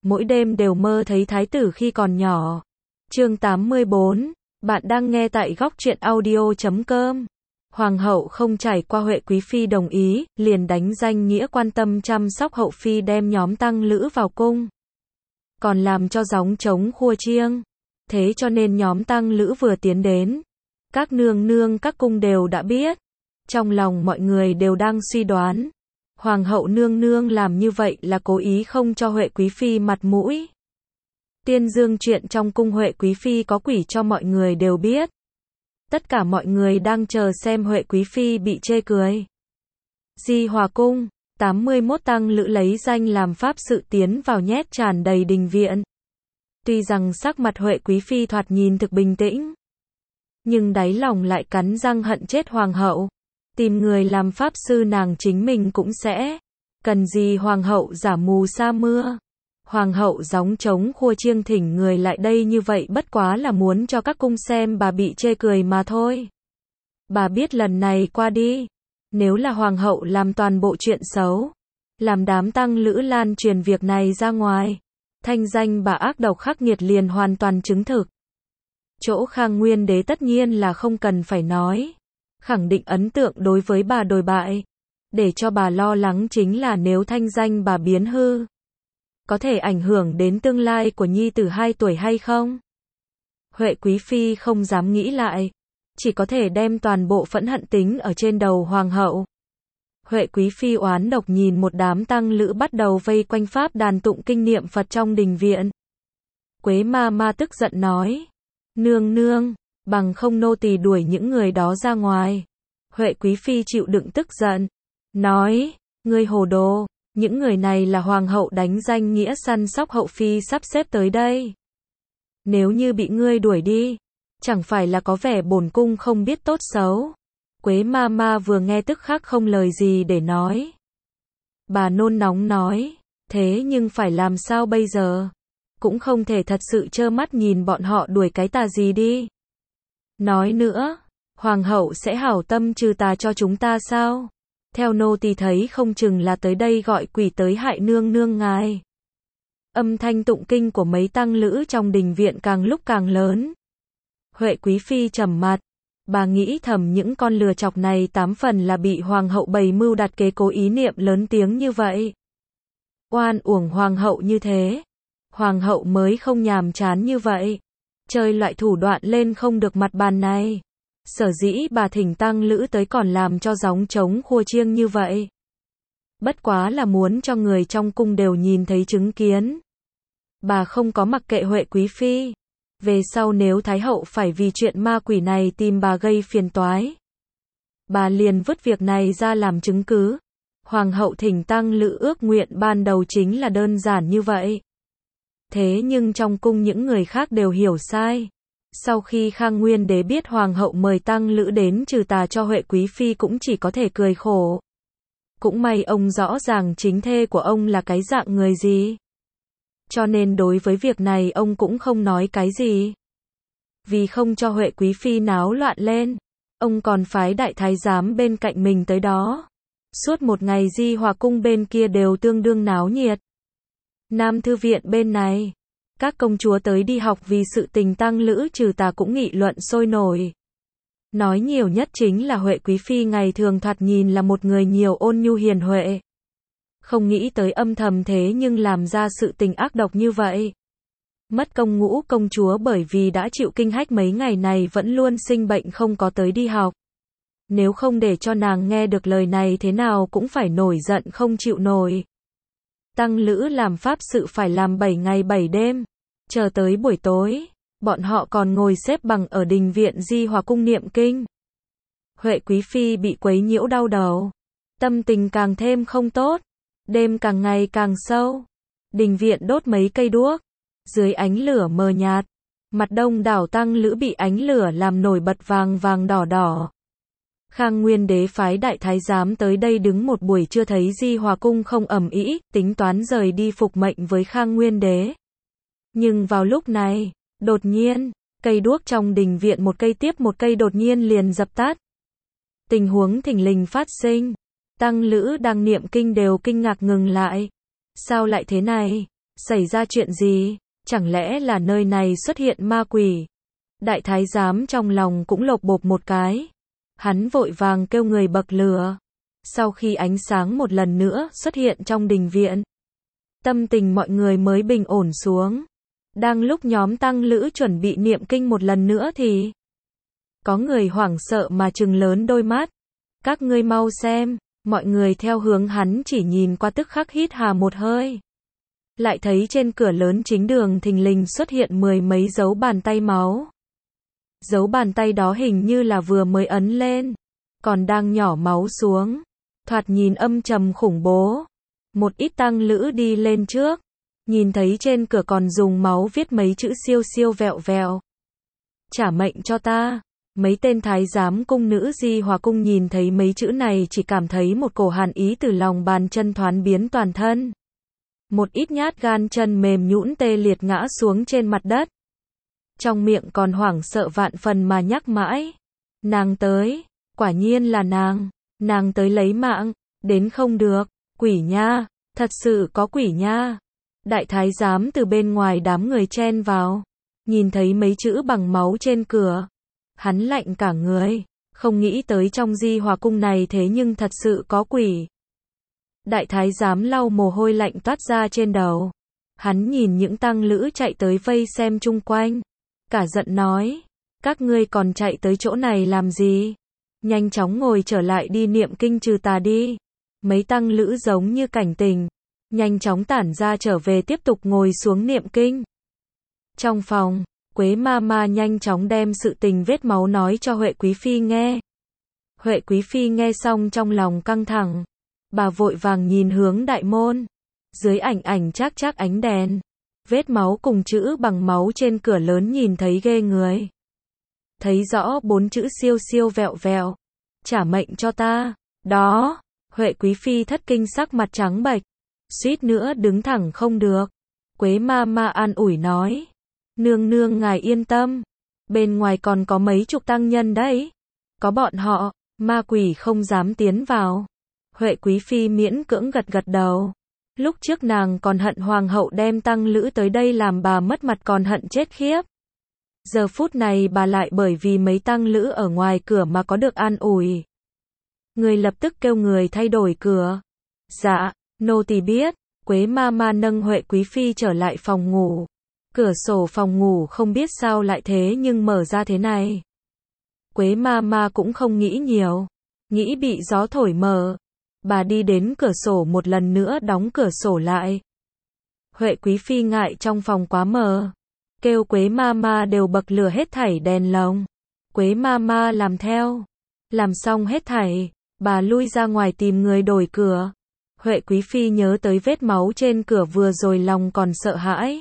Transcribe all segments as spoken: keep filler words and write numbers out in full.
mỗi đêm đều mơ thấy thái tử khi còn nhỏ. Chương tám mươi bốn, bạn đang nghe tại góc truyện audio chấm com. Hoàng hậu không trải qua Huệ quý phi đồng ý, liền đánh danh nghĩa quan tâm chăm sóc hậu phi đem nhóm tăng lữ vào cung. Còn làm cho gióng trống khua chiêng. Thế cho nên nhóm tăng lữ vừa tiến đến, các nương nương các cung đều đã biết. Trong lòng mọi người đều đang suy đoán, hoàng hậu nương nương làm như vậy là cố ý không cho Huệ quý phi mặt mũi. Tiên dương chuyện trong cung Huệ quý phi có quỷ cho mọi người đều biết. Tất cả mọi người đang chờ xem Huệ quý phi bị chê cười. Di Hòa cung, tám mươi mốt tăng lữ lấy danh làm pháp sự tiến vào nhét tràn đầy đình viện. Tuy rằng sắc mặt Huệ quý phi thoạt nhìn thực bình tĩnh, nhưng đáy lòng lại cắn răng hận chết hoàng hậu. Tìm người làm pháp sư nàng chính mình cũng sẽ. Cần gì hoàng hậu giả mù sa mưa. Hoàng hậu gióng trống khua chiêng thỉnh người lại đây như vậy bất quá là muốn cho các cung xem bà bị chê cười mà thôi. Bà biết lần này qua đi, nếu là hoàng hậu làm toàn bộ chuyện xấu, làm đám tăng lữ lan truyền việc này ra ngoài, thanh danh bà ác độc khắc nghiệt liền hoàn toàn chứng thực. Chỗ Khang Nguyên đế tất nhiên là không cần phải nói, khẳng định ấn tượng đối với bà đồi bại. Để cho bà lo lắng chính là nếu thanh danh bà biến hư, có thể ảnh hưởng đến tương lai của nhi tử hai tuổi hay không? Huệ quý phi không dám nghĩ lại, chỉ có thể đem toàn bộ phẫn hận tính ở trên đầu hoàng hậu. Huệ quý phi oán độc nhìn một đám tăng lữ bắt đầu vây quanh pháp đàn tụng kinh niệm Phật trong đình viện. Quế ma ma tức giận nói, nương nương, bằng không nô tỳ đuổi những người đó ra ngoài. Huệ quý phi chịu đựng tức giận, nói, ngươi hồ đồ, những người này là hoàng hậu đánh danh nghĩa săn sóc hậu phi sắp xếp tới đây. Nếu như bị ngươi đuổi đi, chẳng phải là có vẻ bổn cung không biết tốt xấu. Quế ma ma vừa nghe tức khắc không lời gì để nói. Bà nôn nóng nói, thế nhưng phải làm sao bây giờ? Cũng không thể thật sự trơ mắt nhìn bọn họ đuổi cái tà gì đi. Nói nữa, hoàng hậu sẽ hảo tâm trừ tà cho chúng ta sao? Theo nô tỳ thấy không chừng là tới đây gọi quỷ tới hại nương nương ngài. Âm thanh tụng kinh của mấy tăng lữ trong đình viện càng lúc càng lớn. Huệ quý phi trầm mặt, bà nghĩ thầm những con lừa chọc này tám phần là bị hoàng hậu bày mưu đặt kế cố ý niệm lớn tiếng như vậy. Oan uổng hoàng hậu như thế, hoàng hậu mới không nhàm chán như vậy, chơi loại thủ đoạn lên không được mặt bàn này. Sở dĩ bà thỉnh tăng lữ tới còn làm cho gióng trống khua chiêng như vậy, bất quá là muốn cho người trong cung đều nhìn thấy chứng kiến. Bà không có mặc kệ Huệ quý phi. Về sau nếu thái hậu phải vì chuyện ma quỷ này tìm bà gây phiền toái, bà liền vứt việc này ra làm chứng cứ. Hoàng hậu thỉnh tăng lữ ước nguyện ban đầu chính là đơn giản như vậy. Thế nhưng trong cung những người khác đều hiểu sai. Sau khi Khang Nguyên đế biết hoàng hậu mời tăng lữ đến trừ tà cho Huệ quý phi cũng chỉ có thể cười khổ. Cũng may ông rõ ràng chính thê của ông là cái dạng người gì, cho nên đối với việc này ông cũng không nói cái gì. Vì không cho Huệ quý phi náo loạn lên, ông còn phái đại thái giám bên cạnh mình tới đó. Suốt một ngày Di Hòa cung bên kia đều tương đương náo nhiệt. Nam thư viện bên này, các công chúa tới đi học vì sự tình tăng lữ trừ tà cũng nghị luận sôi nổi. Nói nhiều nhất chính là Huệ quý phi ngày thường thoạt nhìn là một người nhiều ôn nhu hiền huệ. Không nghĩ tới âm thầm thế nhưng làm ra sự tình ác độc như vậy. Mất công ngũ công chúa bởi vì đã chịu kinh hách mấy ngày này vẫn luôn sinh bệnh không có tới đi học. Nếu không để cho nàng nghe được lời này thế nào cũng phải nổi giận không chịu nổi. Tăng lữ làm pháp sự phải làm bảy ngày bảy đêm. Chờ tới buổi tối, bọn họ còn ngồi xếp bằng ở đình viện Di Hòa cung niệm kinh. Huệ quý phi bị quấy nhiễu đau đầu, tâm tình càng thêm không tốt. Đêm càng ngày càng sâu, đình viện đốt mấy cây đuốc, dưới ánh lửa mờ nhạt, mặt đông đảo tăng lữ bị ánh lửa làm nổi bật vàng vàng đỏ đỏ. Khang Nguyên đế phái đại thái giám tới đây đứng một buổi chưa thấy Di Hòa cung không ầm ĩ, tính toán rời đi phục mệnh với Khang Nguyên đế. Nhưng vào lúc này, đột nhiên, cây đuốc trong đình viện một cây tiếp một cây đột nhiên liền dập tắt. Tình huống thình lình phát sinh. Tăng lữ đang niệm kinh đều kinh ngạc ngừng lại. Sao lại thế này? Xảy ra chuyện gì? Chẳng lẽ là nơi này xuất hiện ma quỷ? Đại thái giám trong lòng cũng lột bột một cái. Hắn vội vàng kêu người bậc lửa. Sau khi ánh sáng một lần nữa xuất hiện trong đình viện, tâm tình mọi người mới bình ổn xuống. Đang lúc nhóm tăng lữ chuẩn bị niệm kinh một lần nữa thì có người hoảng sợ mà trừng lớn đôi mắt. Các ngươi mau xem, mọi người theo hướng hắn chỉ nhìn qua tức khắc hít hà một hơi. Lại thấy trên cửa lớn chính đường thình lình xuất hiện mười mấy dấu bàn tay máu. Dấu bàn tay đó hình như là vừa mới ấn lên, còn đang nhỏ máu xuống. Thoạt nhìn âm trầm khủng bố. Một ít tăng lữ đi lên trước, nhìn thấy trên cửa còn dùng máu viết mấy chữ siêu siêu vẹo vẹo. Trả mệnh cho ta. Mấy tên thái giám cung nữ Di Hòa cung nhìn thấy mấy chữ này chỉ cảm thấy một cổ hàn ý từ lòng bàn chân thoáng biến toàn thân. Một ít nhát gan chân mềm nhũn tê liệt ngã xuống trên mặt đất. Trong miệng còn hoảng sợ vạn phần mà nhắc mãi. Nàng tới, quả nhiên là nàng, nàng tới lấy mạng, đến không được, quỷ nha, thật sự có quỷ nha. Đại thái giám từ bên ngoài đám người chen vào, nhìn thấy mấy chữ bằng máu trên cửa. Hắn lạnh cả người, không nghĩ tới trong Di Hòa cung này thế nhưng thật sự có quỷ. Đại thái giám lau mồ hôi lạnh toát ra trên đầu. Hắn nhìn những tăng lữ chạy tới vây xem chung quanh. Cả giận nói, các ngươi còn chạy tới chỗ này làm gì? Nhanh chóng ngồi trở lại đi niệm kinh trừ tà đi. Mấy tăng lữ giống như cảnh tình, nhanh chóng tản ra trở về tiếp tục ngồi xuống niệm kinh. Trong phòng, Quế ma ma nhanh chóng đem sự tình vết máu nói cho Huệ Quý Phi nghe. Huệ Quý Phi nghe xong trong lòng căng thẳng. Bà vội vàng nhìn hướng đại môn. Dưới ảnh ảnh chác chác ánh đèn, vết máu cùng chữ bằng máu trên cửa lớn nhìn thấy ghê người. Thấy rõ bốn chữ siêu siêu vẹo vẹo. Trả mệnh cho ta. Đó. Huệ Quý Phi thất kinh sắc mặt trắng bệch, suýt nữa đứng thẳng không được. Quế ma ma an ủi nói. Nương nương ngài yên tâm. Bên ngoài còn có mấy chục tăng nhân đấy. Có bọn họ, ma quỷ không dám tiến vào. Huệ Quý Phi miễn cưỡng gật gật đầu. Lúc trước nàng còn hận hoàng hậu đem tăng lữ tới đây làm bà mất mặt còn hận chết khiếp. Giờ phút này bà lại bởi vì mấy tăng lữ ở ngoài cửa mà có được an ủi. Người lập tức kêu người thay đổi cửa. Dạ, nô tỳ biết. Quế ma ma nâng Huệ Quý Phi trở lại phòng ngủ. Cửa sổ phòng ngủ không biết sao lại thế nhưng mở ra thế này. Quế ma ma cũng không nghĩ nhiều. Nghĩ bị gió thổi mở. Bà đi đến cửa sổ một lần nữa đóng cửa sổ lại. Huệ Quý Phi ngại trong phòng quá mờ. Kêu Quế ma ma đều bậc lửa hết thảy đèn lồng. Quế ma ma làm theo. Làm xong hết thảy, bà lui ra ngoài tìm người đổi cửa. Huệ Quý Phi nhớ tới vết máu trên cửa vừa rồi lòng còn sợ hãi.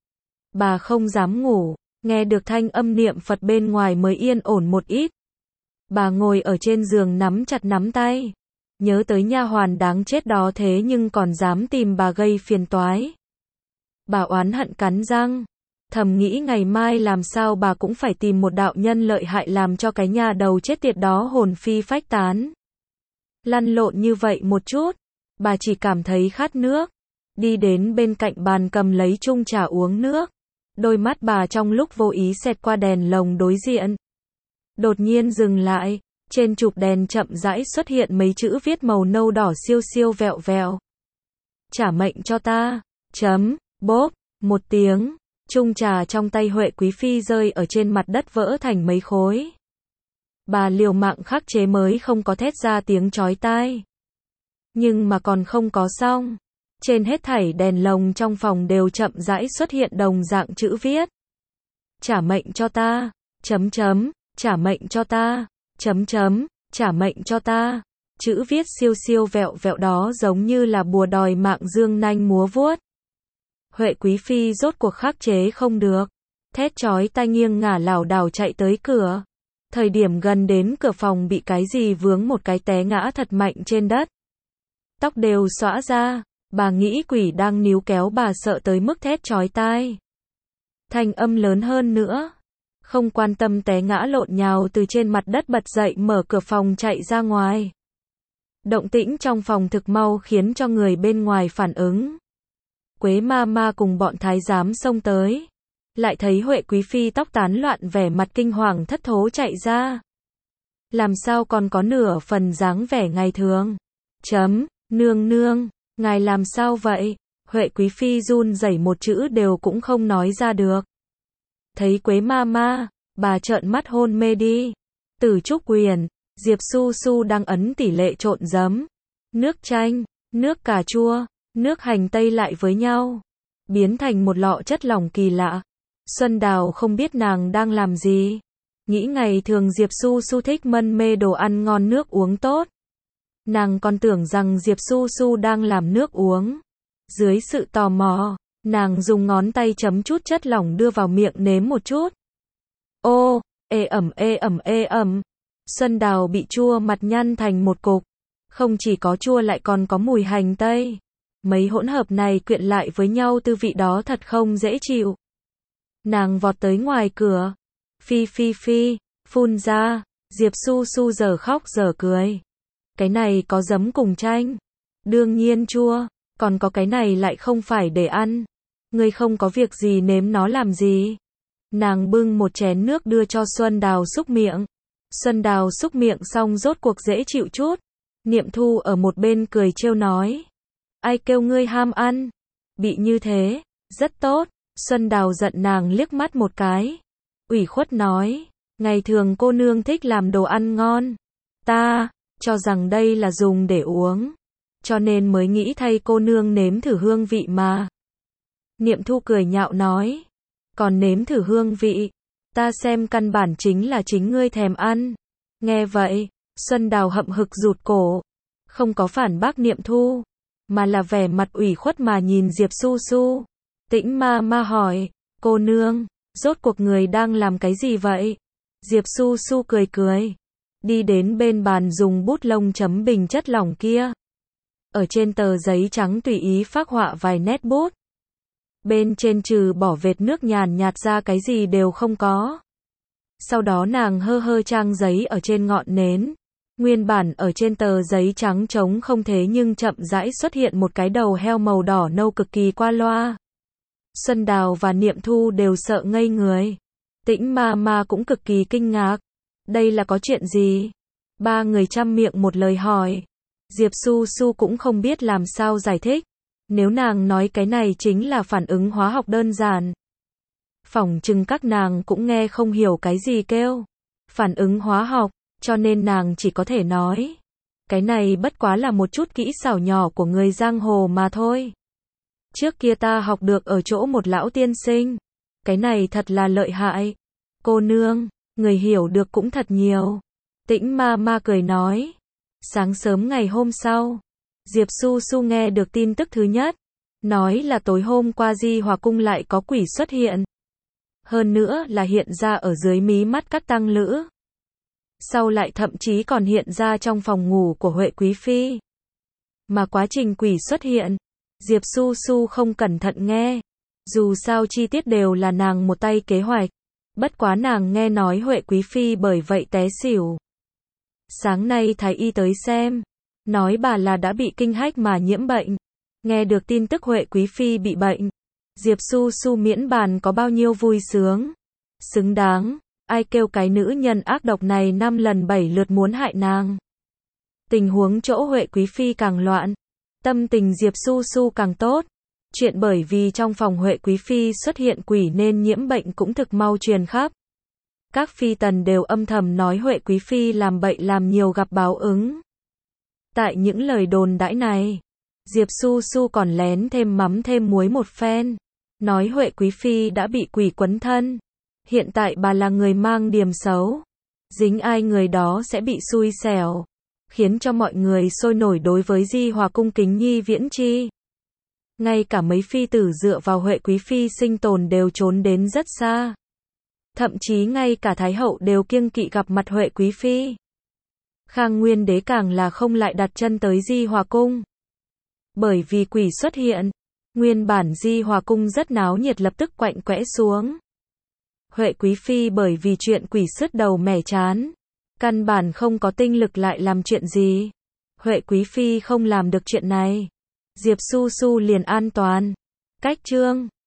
Bà không dám ngủ, nghe được thanh âm niệm Phật bên ngoài mới yên ổn một ít. Bà ngồi ở trên giường nắm chặt nắm tay. Nhớ tới nha hoàn đáng chết đó thế nhưng còn dám tìm bà gây phiền toái. Bà oán hận cắn răng. Thầm nghĩ ngày mai làm sao bà cũng phải tìm một đạo nhân lợi hại làm cho cái nhà đầu chết tiệt đó hồn phi phách tán. Lăn lộn như vậy một chút, bà chỉ cảm thấy khát nước. Đi đến bên cạnh bàn cầm lấy chung trà uống nước. Đôi mắt bà trong lúc vô ý xẹt qua đèn lồng đối diện. Đột nhiên dừng lại, trên chụp đèn chậm rãi xuất hiện mấy chữ viết màu nâu đỏ siêu siêu vẹo vẹo. Trả mệnh cho ta, chấm, bốp, một tiếng, chung trà trong tay Huệ Quý Phi rơi ở trên mặt đất vỡ thành mấy khối. Bà liều mạng khắc chế mới không có thét ra tiếng chói tai. Nhưng mà còn không có xong. Trên hết thảy đèn lồng trong phòng đều chậm rãi xuất hiện đồng dạng chữ viết. Trả mệnh cho ta, chấm chấm, trả mệnh cho ta, chấm chấm, trả mệnh cho ta. Chữ viết siêu siêu vẹo vẹo đó giống như là bùa đòi mạng dương nanh múa vuốt. Huệ Quý Phi rốt cuộc khắc chế không được. Thét chói tai nghiêng ngả lảo đảo chạy tới cửa. Thời điểm gần đến cửa phòng bị cái gì vướng một cái té ngã thật mạnh trên đất. Tóc đều xõa ra. Bà nghĩ quỷ đang níu kéo bà sợ tới mức thét chói tai. Thanh âm lớn hơn nữa. Không quan tâm té ngã lộn nhào từ trên mặt đất bật dậy mở cửa phòng chạy ra ngoài. Động tĩnh trong phòng thực mau khiến cho người bên ngoài phản ứng. Quế ma ma cùng bọn thái giám xông tới. Lại thấy Huệ Quý Phi tóc tán loạn vẻ mặt kinh hoàng thất thố chạy ra. Làm sao còn có nửa phần dáng vẻ ngày thường. Chấm, nương nương, ngài làm sao vậy? Huệ Quý Phi run rẩy một chữ đều cũng không nói ra được. Thấy Quế ma ma, bà trợn mắt hôn mê đi. Từ Trúc Quyền, Diệp Su Su đang ấn tỷ lệ trộn giấm, nước chanh, nước cà chua, nước hành tây lại với nhau, biến thành một lọ chất lỏng kỳ lạ. Xuân Đào không biết nàng đang làm gì. Nghĩ ngày thường Diệp Su Su thích mân mê đồ ăn ngon nước uống tốt. Nàng còn tưởng rằng Diệp Su Su đang làm nước uống. Dưới sự tò mò, nàng dùng ngón tay chấm chút chất lỏng đưa vào miệng nếm một chút. Ô, ê ẩm ê ẩm ê ẩm. Xuân Đào bị chua mặt nhăn thành một cục. Không chỉ có chua lại còn có mùi hành tây. Mấy hỗn hợp này quyện lại với nhau tư vị đó thật không dễ chịu. Nàng vọt tới ngoài cửa. Phi phi phi, phun ra. Diệp Su Su giờ khóc giờ cười. Cái này có giấm cùng chanh. Đương nhiên chua. Còn có cái này lại không phải để ăn. Ngươi không có việc gì nếm nó làm gì. Nàng bưng một chén nước đưa cho Xuân Đào xúc miệng. Xuân Đào xúc miệng xong rốt cuộc dễ chịu chút. Niệm Thu ở một bên cười trêu nói. Ai kêu ngươi ham ăn? Bị như thế, rất tốt. Xuân Đào giận nàng liếc mắt một cái. Ủy khuất nói. Ngày thường cô nương thích làm đồ ăn ngon. Ta, cho rằng đây là dùng để uống. Cho nên mới nghĩ thay cô nương nếm thử hương vị mà. Niệm Thu cười nhạo nói. Còn nếm thử hương vị. Ta xem căn bản chính là chính ngươi thèm ăn. Nghe vậy, Xuân Đào hậm hực rụt cổ. Không có phản bác Niệm Thu. Mà là vẻ mặt ủy khuất mà nhìn Diệp Su Su. Tĩnh ma ma hỏi. Cô nương, rốt cuộc người đang làm cái gì vậy? Diệp Su Su cười cười. Đi đến bên bàn dùng bút lông chấm bình chất lỏng kia. Ở trên tờ giấy trắng tùy ý phác họa vài nét bút. Bên trên trừ bỏ vệt nước nhàn nhạt ra cái gì đều không có. Sau đó nàng hơ hơ trang giấy ở trên ngọn nến. Nguyên bản ở trên tờ giấy trắng trống không thế nhưng chậm rãi xuất hiện một cái đầu heo màu đỏ nâu cực kỳ qua loa. Xuân Đào và Niệm Thu đều sợ ngây người. Tĩnh ma ma cũng cực kỳ kinh ngạc. Đây là có chuyện gì? Ba người chăm miệng một lời hỏi. Diệp Su Su cũng không biết làm sao giải thích. Nếu nàng nói cái này chính là phản ứng hóa học đơn giản. Phỏng chừng các nàng cũng nghe không hiểu cái gì kêu. Phản ứng hóa học, cho nên nàng chỉ có thể nói. Cái này bất quá là một chút kỹ xảo nhỏ của người giang hồ mà thôi. Trước kia ta học được ở chỗ một lão tiên sinh. Cái này thật là lợi hại. Cô nương, người hiểu được cũng thật nhiều. Tĩnh ma ma cười nói. Sáng sớm ngày hôm sau, Diệp Su Su nghe được tin tức thứ nhất. Nói là tối hôm qua Di Hòa Cung lại có quỷ xuất hiện. Hơn nữa là hiện ra ở dưới mí mắt các tăng lữ. Sau lại thậm chí còn hiện ra trong phòng ngủ của Huệ Quý Phi. Mà quá trình quỷ xuất hiện, Diệp Su Su không cẩn thận nghe. Dù sao chi tiết đều là nàng một tay kế hoạch. Bất quá nàng nghe nói Huệ Quý Phi bởi vậy té xỉu. Sáng nay thái y tới xem. Nói bà là đã bị kinh hách mà nhiễm bệnh. Nghe được tin tức Huệ Quý Phi bị bệnh. Diệp Su Su miễn bàn có bao nhiêu vui sướng. Xứng đáng. Ai kêu cái nữ nhân ác độc này năm lần bảy lượt muốn hại nàng. Tình huống chỗ Huệ Quý Phi càng loạn. Tâm tình Diệp Su Su càng tốt. Chuyện bởi vì trong phòng Huệ Quý Phi xuất hiện quỷ nên nhiễm bệnh cũng thực mau truyền khắp. Các phi tần đều âm thầm nói Huệ Quý Phi làm bậy làm nhiều gặp báo ứng. Tại những lời đồn đãi này, Diệp Su Su còn lén thêm mắm thêm muối một phen. Nói Huệ Quý Phi đã bị quỷ quấn thân. Hiện tại bà là người mang điềm xấu. Dính ai người đó sẽ bị xui xẻo. Khiến cho mọi người sôi nổi đối với Di Hòa Cung kính nhi viễn chi. Ngay cả mấy phi tử dựa vào Huệ Quý Phi sinh tồn đều trốn đến rất xa. Thậm chí ngay cả Thái Hậu đều kiêng kỵ gặp mặt Huệ Quý Phi. Khang Nguyên Đế càng là không lại đặt chân tới Di Hòa Cung. Bởi vì quỷ xuất hiện, nguyên bản Di Hòa Cung rất náo nhiệt lập tức quạnh quẽ xuống. Huệ Quý Phi bởi vì chuyện quỷ sứt đầu mẻ chán. Căn bản không có tinh lực lại làm chuyện gì. Huệ Quý Phi không làm được chuyện này. Diệp Su Su liền an toàn. Cách chương